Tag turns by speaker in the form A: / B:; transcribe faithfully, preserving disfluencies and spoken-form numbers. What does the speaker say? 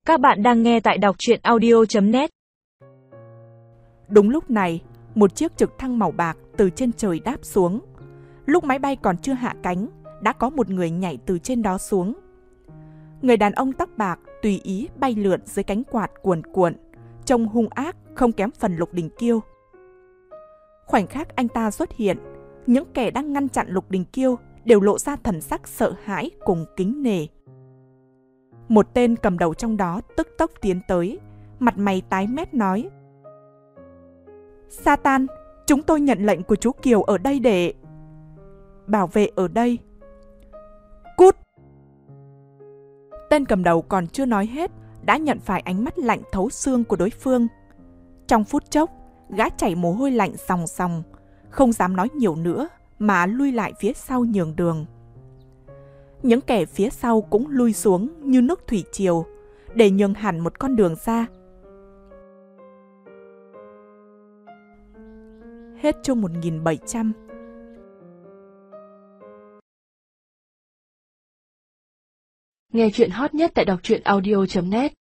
A: Các bạn đang nghe tại đọc truyện audio chấm net.
B: Đúng lúc này, một chiếc trực thăng màu bạc từ trên trời đáp xuống. Lúc máy bay còn chưa hạ cánh, đã có một người nhảy từ trên đó xuống. Người đàn ông tóc bạc tùy ý bay lượn dưới cánh quạt cuồn cuộn, trông hung ác không kém phần Lục Đình Kiêu. Khoảnh khắc anh ta xuất hiện, những kẻ đang ngăn chặn Lục Đình Kiêu đều lộ ra thần sắc sợ hãi cùng kính nể. Một tên cầm đầu trong đó tức tốc tiến tới, mặt mày tái mét nói: Satan, chúng tôi nhận lệnh của chú Kiều ở đây để bảo vệ ở đây. Cút! Tên cầm đầu còn chưa nói hết, đã nhận phải ánh mắt lạnh thấu xương của đối phương. Trong phút chốc, gã chảy mồ hôi lạnh sòng sòng, không dám nói nhiều nữa mà lui lại phía sau nhường đường. Những kẻ phía sau cũng lui xuống như nước thủy triều, để nhường hẳn một con đường ra. Hết chương một nghìn bảy trăm.
A: Nghe chuyện hot nhất tại đọc truyện audio chấm net.